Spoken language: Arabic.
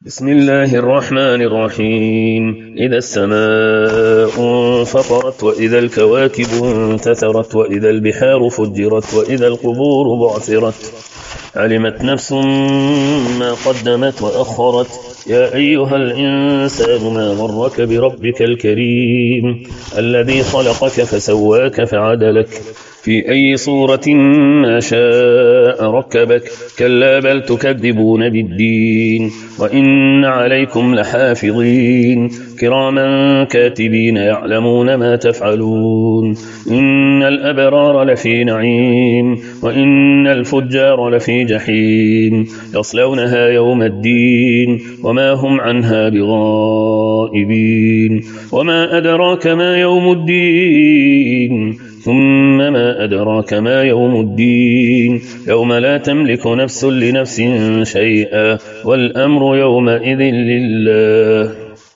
بسم الله الرحمن الرحيم. إذا السماء انفطرت وإذا الكواكب انتثرت وإذا البحار فجرت وإذا القبور بعثرت علمت نفس ما قدمت وأخرت. يا أيها الإنسان ما غرك بربك الكريم الذي خلقك فسواك فعدلك في أي صورة ما شاء ركبك. كلا بل تكذبون بالدين وإن عليكم لحافظين كراما كاتبين يعلمون ما تفعلون. إن الأبرار لفي نعيم وإن الفجار لفي جحيم يصلونها يوم الدين وما هم عنها بغائبين. وما أدراك ما يوم الدين ثم ما أدراك ما يوم الدين يوم لا تملك نفس لنفس شيئا والأمر يومئذ لله.